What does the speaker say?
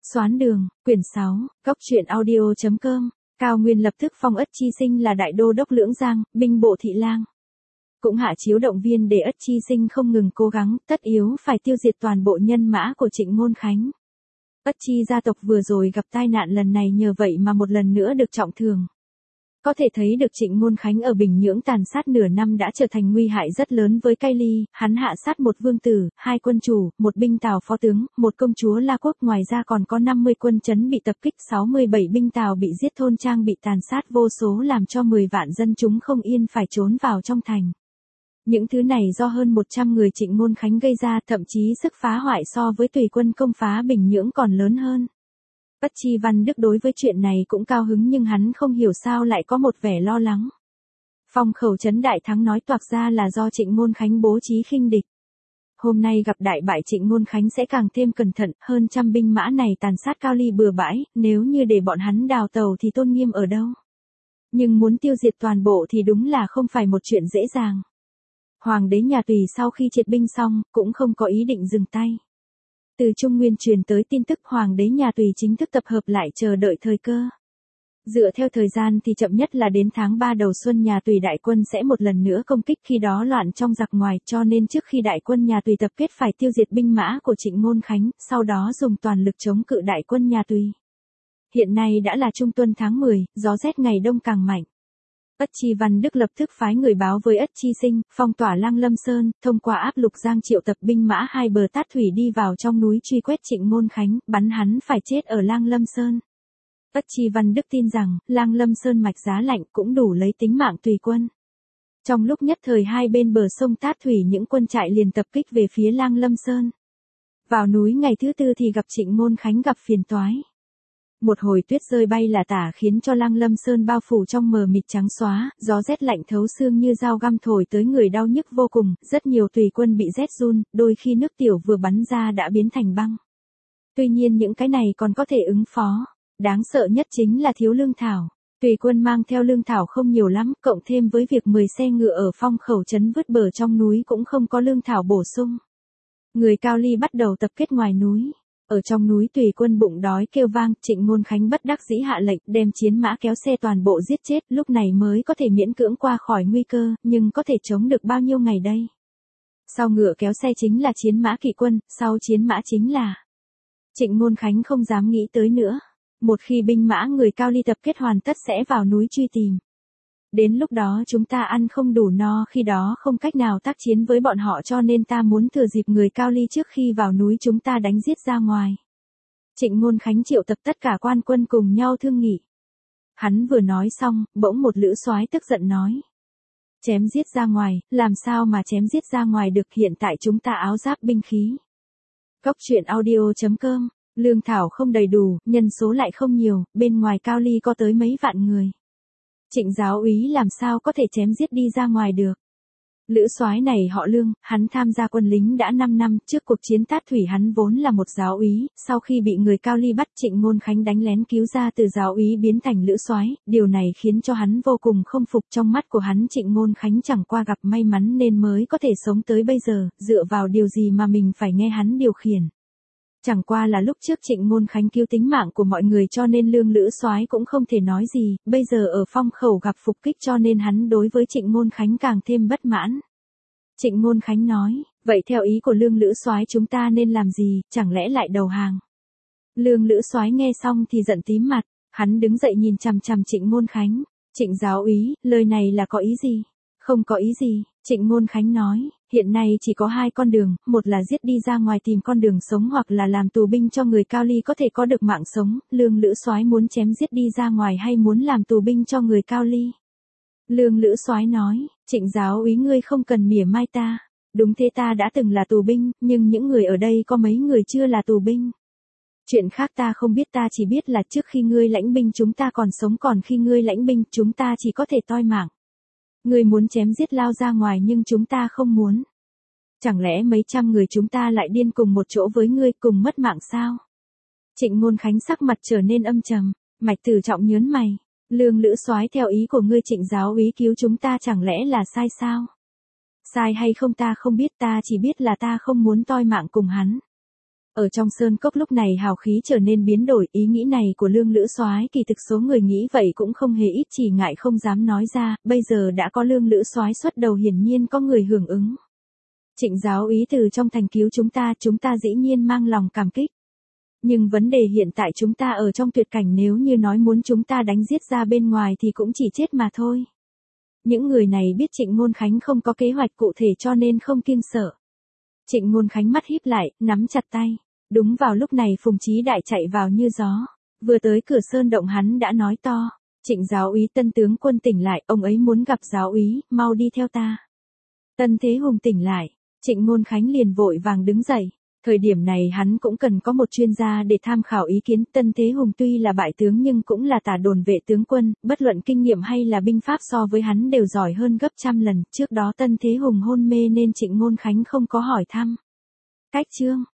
Xoán đường, quyển 6, góc truyện audio.com, Cao Nguyên lập tức phong Ất Chi Sinh là đại đô đốc Lưỡng Giang, binh bộ thị lang. Cũng hạ chiếu động viên để Ất Chi Sinh không ngừng cố gắng, tất yếu phải tiêu diệt toàn bộ nhân mã của Trịnh Ngôn Khánh. Ất Chi gia tộc vừa rồi gặp tai nạn lần này nhờ vậy mà một lần nữa được trọng thương. Có thể thấy được Trịnh Ngôn Khánh ở Bình Nhưỡng tàn sát nửa năm đã trở thành nguy hại rất lớn với Cai Ly, hắn hạ sát một vương tử, 2 quân chủ, một binh Tào phó tướng, một công chúa La Quốc, ngoài ra còn có 50 quân trấn bị tập kích, 67 binh Tào bị giết, thôn trang bị tàn sát vô số, làm cho 10 vạn dân chúng không yên phải trốn vào trong thành. Những thứ này do hơn 100 người Trịnh Ngôn Khánh gây ra, thậm chí sức phá hoại so với tùy quân công phá Bình Nhưỡng còn lớn hơn. Ất Chi Văn Đức đối với chuyện này cũng cao hứng, nhưng hắn không hiểu sao lại có một vẻ lo lắng. Phong Khẩu trấn đại thắng nói toạc ra là do Trịnh Ngôn Khánh bố trí khinh địch. Hôm nay gặp đại bại Trịnh Ngôn Khánh sẽ càng thêm cẩn thận, hơn trăm binh mã này tàn sát Cao Ly bừa bãi, nếu như để bọn hắn đào tàu thì tôn nghiêm ở đâu. Nhưng muốn tiêu diệt toàn bộ thì đúng là không phải một chuyện dễ dàng. Hoàng đế nhà Tùy sau khi triệt binh xong, cũng không có ý định dừng tay. Từ Trung Nguyên truyền tới tin tức Hoàng đế nhà Tùy chính thức tập hợp lại chờ đợi thời cơ. Dựa theo thời gian thì chậm nhất là đến tháng 3 đầu xuân nhà Tùy đại quân sẽ một lần nữa công kích, khi đó loạn trong giặc ngoài, cho nên trước khi đại quân nhà Tùy tập kết phải tiêu diệt binh mã của Trịnh Ngôn Khánh, sau đó dùng toàn lực chống cự đại quân nhà Tùy. Hiện nay đã là trung tuần tháng 10, gió rét ngày đông càng mạnh. Ất Chi Văn Đức lập tức phái người báo với Ất Chi Sinh, phong tỏa Lang Lâm Sơn, thông qua áp Lục Giang triệu tập binh mã hai bờ Tát Thủy đi vào trong núi truy quét Trịnh Ngôn Khánh, bắn hắn phải chết ở Lang Lâm Sơn. Ất Chi Văn Đức tin rằng, Lang Lâm Sơn mạch giá lạnh cũng đủ lấy tính mạng tùy quân. Trong lúc nhất thời hai bên bờ sông Tát Thủy những quân trại liền tập kích về phía Lang Lâm Sơn. Vào núi ngày thứ tư thì gặp Trịnh Ngôn Khánh gặp phiền toái. Một hồi tuyết rơi bay là tả khiến cho Lang Lâm Sơn bao phủ trong mờ mịt trắng xóa, gió rét lạnh thấu xương như dao găm thổi tới người đau nhức vô cùng, rất nhiều tùy quân bị rét run, đôi khi nước tiểu vừa bắn ra đã biến thành băng. Tuy nhiên những cái này còn có thể ứng phó, đáng sợ nhất chính là thiếu lương thảo. Tùy quân mang theo lương thảo không nhiều lắm, cộng thêm với việc 10 xe ngựa ở Phong Khẩu trấn vứt bờ trong núi cũng không có lương thảo bổ sung. Người Cao Ly bắt đầu tập kết ngoài núi. Ở trong núi tùy quân bụng đói kêu vang, Trịnh Ngôn Khánh bất đắc dĩ hạ lệnh đem chiến mã kéo xe toàn bộ giết chết, lúc này mới có thể miễn cưỡng qua khỏi nguy cơ, nhưng có thể chống được bao nhiêu ngày đây? Sau ngựa kéo xe chính là chiến mã kỵ quân, sau chiến mã chính là... Trịnh Ngôn Khánh không dám nghĩ tới nữa. Một khi binh mã người Cao Ly tập kết hoàn tất sẽ vào núi truy tìm. Đến lúc đó chúng ta ăn không đủ no, khi đó không cách nào tác chiến với bọn họ, cho nên ta muốn thừa dịp người Cao Ly trước khi vào núi chúng ta đánh giết ra ngoài. Trịnh Ngôn Khánh triệu tập tất cả quan quân cùng nhau thương nghị. Hắn vừa nói xong, bỗng một lữ soái tức giận nói. Chém giết ra ngoài, làm sao mà chém giết ra ngoài được, hiện tại chúng ta áo giáp binh khí. Góc truyện audio.com, lương thảo không đầy đủ, nhân số lại không nhiều, bên ngoài Cao Ly có tới mấy vạn người. Trịnh giáo úy làm sao có thể chém giết đi ra ngoài được. Lữ soái này họ Lương, hắn tham gia quân lính đã 5 năm, trước cuộc chiến Tát Thủy hắn vốn là một giáo úy, sau khi bị người Cao Ly bắt, Trịnh Ngôn Khánh đánh lén cứu ra từ giáo úy biến thành lữ soái, điều này khiến cho hắn vô cùng không phục, trong mắt của hắn Trịnh Ngôn Khánh chẳng qua gặp may mắn nên mới có thể sống tới bây giờ, dựa vào điều gì mà mình phải nghe hắn điều khiển. Chẳng qua là lúc trước Trịnh Ngôn Khánh cứu tính mạng của mọi người cho nên Lương lữ soái cũng không thể nói gì, bây giờ ở Phong Khẩu gặp phục kích cho nên hắn đối với Trịnh Ngôn Khánh càng thêm bất mãn. Trịnh Ngôn Khánh nói, vậy theo ý của Lương lữ soái chúng ta nên làm gì, chẳng lẽ lại đầu hàng? Lương lữ soái nghe xong thì giận tím mặt, hắn đứng dậy nhìn chằm chằm Trịnh Ngôn Khánh. Trịnh giáo úy, lời này là có ý gì? Không có ý gì, Trịnh Ngôn Khánh nói, hiện nay chỉ có 2 con đường, một là giết đi ra ngoài tìm con đường sống, hoặc là làm tù binh cho người Cao Ly có thể có được mạng sống. Lương lữ soái muốn chém giết đi ra ngoài hay muốn làm tù binh cho người Cao Ly? Lương lữ soái nói, Trịnh giáo úy ngươi không cần mỉa mai ta. Đúng thế, ta đã từng là tù binh, nhưng những người ở đây có mấy người chưa là tù binh. Chuyện khác ta không biết, ta chỉ biết là trước khi ngươi lãnh binh chúng ta còn sống, còn khi ngươi lãnh binh chúng ta chỉ có thể toi mạng. Ngươi muốn chém giết lao ra ngoài nhưng chúng ta không muốn. Chẳng lẽ mấy trăm người chúng ta lại điên cùng một chỗ với ngươi, cùng mất mạng sao? Trịnh Ngôn Khánh sắc mặt trở nên âm trầm, Mạch Tử Trọng nhớn mày. Lương lữ soái, theo ý của ngươi Trịnh giáo úy cứu chúng ta chẳng lẽ là sai sao? Sai hay không ta không biết, ta chỉ biết là ta không muốn toi mạng cùng hắn. Ở trong sơn cốc lúc này hào khí trở nên biến đổi, ý nghĩ này của Lương Lữ Soái kỳ thực số người nghĩ vậy cũng không hề ít, chỉ ngại không dám nói ra, bây giờ đã có Lương Lữ Soái xuất đầu hiển nhiên có người hưởng ứng. Trịnh giáo úy từ trong thành cứu chúng ta dĩ nhiên mang lòng cảm kích. Nhưng vấn đề hiện tại chúng ta ở trong tuyệt cảnh, nếu như nói muốn chúng ta đánh giết ra bên ngoài thì cũng chỉ chết mà thôi. Những người này biết Trịnh Ngôn Khánh không có kế hoạch cụ thể cho nên không kiêng sợ. Trịnh Ngôn Khánh mắt híp lại, nắm chặt tay. Đúng vào lúc này Phùng Chí Đại chạy vào như gió. Vừa tới cửa sơn động hắn đã nói to. Trịnh giáo úy, Tân tướng quân tỉnh lại, ông ấy muốn gặp giáo úy, mau đi theo ta. Tân Thế Hùng tỉnh lại. Trịnh Ngôn Khánh liền vội vàng đứng dậy. Thời điểm này hắn cũng cần có một chuyên gia để tham khảo ý kiến. Tân Thế Hùng tuy là bại tướng nhưng cũng là tả đồn vệ tướng quân, bất luận kinh nghiệm hay là binh pháp so với hắn đều giỏi hơn gấp trăm lần. Trước đó Tân Thế Hùng hôn mê nên Trịnh Ngôn Khánh không có hỏi thăm. Cách chương